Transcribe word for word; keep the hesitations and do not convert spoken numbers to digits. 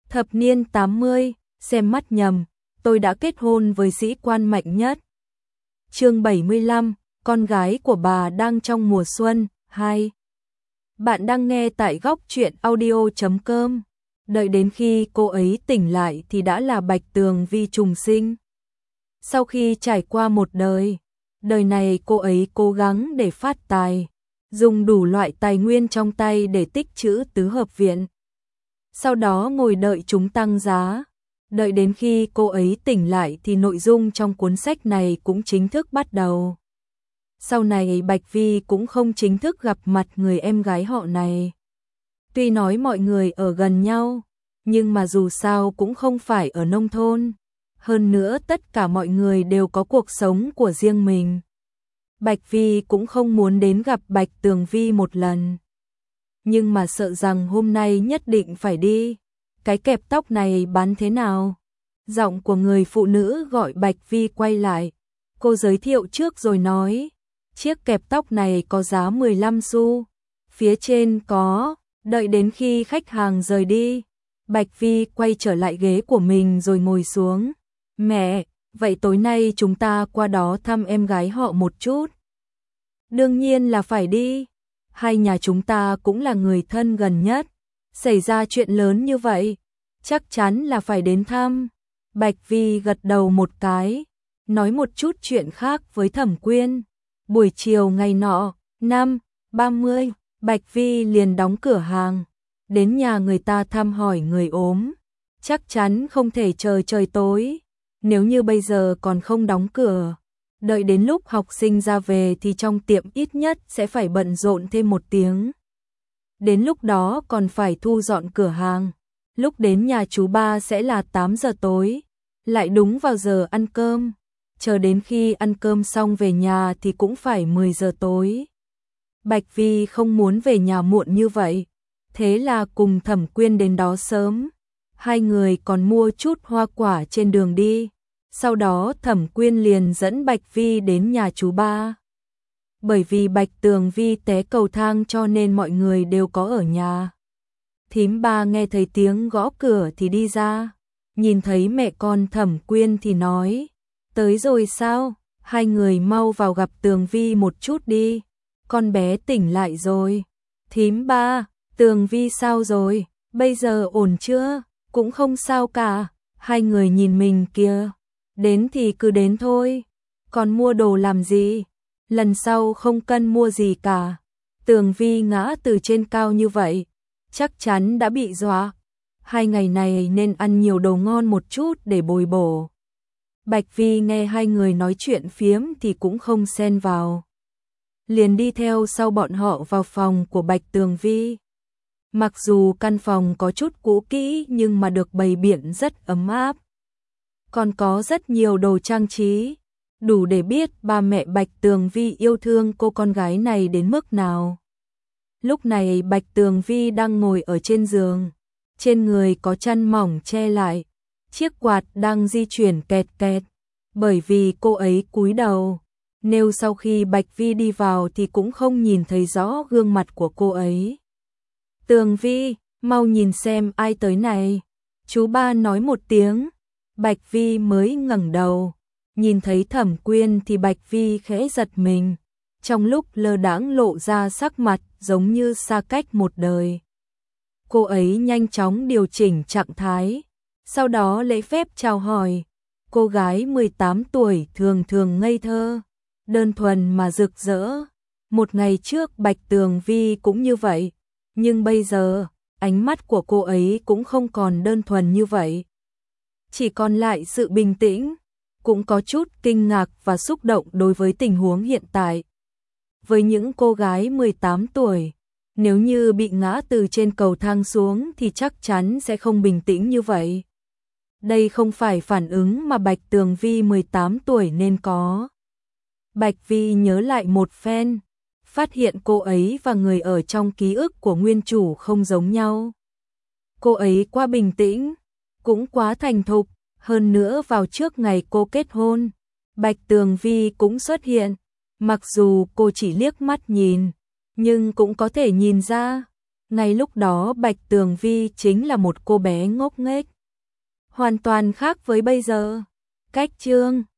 Thập niên tám mươi, xem mắt nhầm, tôi đã kết hôn với sĩ quan mạnh nhất. Chương bảy mươi lăm, con gái của bà đang trong mùa xuân, hai. Bạn đang nghe tại góc truyện audio chấm com. Đợi đến khi cô ấy tỉnh lại thì đã là Bạch Tường Vi trùng sinh. Sau khi trải qua một đời, đời này cô ấy cố gắng để phát tài, dùng đủ loại tài nguyên trong tay để tích trữ tứ hợp viện. Sau đó ngồi đợi chúng tăng giá. Đợi đến khi cô ấy tỉnh lại thì nội dung trong cuốn sách này cũng chính thức bắt đầu. Sau này Bạch Vi cũng không chính thức gặp mặt người em gái họ này. Tuy nói mọi người ở gần nhau, nhưng mà dù sao cũng không phải ở nông thôn. Hơn nữa tất cả mọi người đều có cuộc sống của riêng mình. Bạch Vi cũng không muốn đến gặp Bạch Tường Vi một lần. Nhưng mà sợ rằng hôm nay nhất định phải đi. Cái kẹp tóc này bán thế nào? Giọng của người phụ nữ gọi Bạch Vi quay lại. Cô giới thiệu trước rồi nói. Chiếc kẹp tóc này có giá mười lăm xu. Phía trên có, đợi đến khi khách hàng rời đi. Bạch Vi quay trở lại ghế của mình rồi ngồi xuống. Mẹ, vậy tối nay chúng ta qua đó thăm em gái họ một chút. Đương nhiên là phải đi. Hai nhà chúng ta cũng là người thân gần nhất. Xảy ra chuyện lớn như vậy, chắc chắn là phải đến thăm. Bạch Vi gật đầu một cái, nói một chút chuyện khác với Thẩm Quyên. Buổi chiều ngày nọ, năm ba mươi, Bạch Vi liền đóng cửa hàng, đến nhà người ta thăm hỏi người ốm. Chắc chắn không thể chờ trời tối, nếu như bây giờ còn không đóng cửa. Đợi đến lúc học sinh ra về thì trong tiệm ít nhất sẽ phải bận rộn thêm một tiếng. Đến lúc đó còn phải thu dọn cửa hàng. Lúc đến nhà chú ba sẽ là tám giờ tối, lại đúng vào giờ ăn cơm. Chờ đến khi ăn cơm xong về nhà thì cũng phải mười giờ tối. Bạch Vi không muốn về nhà muộn như vậy, thế là cùng Thẩm Quyên đến đó sớm. Hai người còn mua chút hoa quả trên đường đi. Sau đó Thẩm Quyên liền dẫn Bạch Vi đến nhà chú ba. Bởi vì Bạch Tường Vi té cầu thang cho nên mọi người đều có ở nhà. Thím ba nghe thấy tiếng gõ cửa thì đi ra. Nhìn thấy mẹ con Thẩm Quyên thì nói. Tới rồi sao? Hai người mau vào gặp Tường Vi một chút đi. Con bé tỉnh lại rồi. Thím ba, Tường Vi sao rồi? Bây giờ ổn chưa? Cũng không sao cả. Hai người nhìn mình kìa. Đến thì cứ đến thôi. Còn mua đồ làm gì? Lần sau không cần mua gì cả. Tường Vi ngã từ trên cao như vậy, chắc chắn đã bị dọa. Hai ngày này nên ăn nhiều đồ ngon một chút để bồi bổ. Bạch Vi nghe hai người nói chuyện phiếm thì cũng không xen vào. Liền đi theo sau bọn họ vào phòng của Bạch Tường Vi. Mặc dù căn phòng có chút cũ kỹ nhưng mà được bày biện rất ấm áp. Còn có rất nhiều đồ trang trí, đủ để biết ba mẹ Bạch Tường Vi yêu thương cô con gái này đến mức nào. Lúc này Bạch Tường Vi đang ngồi ở trên giường, trên người có chăn mỏng che lại, chiếc quạt đang di chuyển kẹt kẹt, bởi vì cô ấy cúi đầu. Nếu sau khi Bạch Vi đi vào thì cũng không nhìn thấy rõ gương mặt của cô ấy. Tường Vi, mau nhìn xem ai tới này. Chú ba nói một tiếng. Bạch Vi mới ngẩng đầu, nhìn thấy Thẩm Quyên thì Bạch Vi khẽ giật mình, trong lúc lơ đãng lộ ra sắc mặt giống như xa cách một đời. Cô ấy nhanh chóng điều chỉnh trạng thái, sau đó lễ phép chào hỏi. Cô gái mười tám tuổi thường thường ngây thơ, đơn thuần mà rực rỡ. Một ngày trước Bạch Tường Vi cũng như vậy, nhưng bây giờ ánh mắt của cô ấy cũng không còn đơn thuần như vậy. Chỉ còn lại sự bình tĩnh, cũng có chút kinh ngạc và xúc động đối với tình huống hiện tại. Với những cô gái mười tám tuổi, nếu như bị ngã từ trên cầu thang xuống thì chắc chắn sẽ không bình tĩnh như vậy. Đây không phải phản ứng mà Bạch Tường Vi mười tám tuổi nên có. Bạch Vi nhớ lại một phen, phát hiện cô ấy và người ở trong ký ức của nguyên chủ không giống nhau. Cô ấy quá bình tĩnh, cũng quá thành thục, hơn nữa vào trước ngày cô kết hôn, Bạch Tường Vi cũng xuất hiện, mặc dù cô chỉ liếc mắt nhìn, nhưng cũng có thể nhìn ra, Ngay lúc đó Bạch Tường Vi chính là một cô bé ngốc nghếch, hoàn toàn khác với bây giờ. Cách chương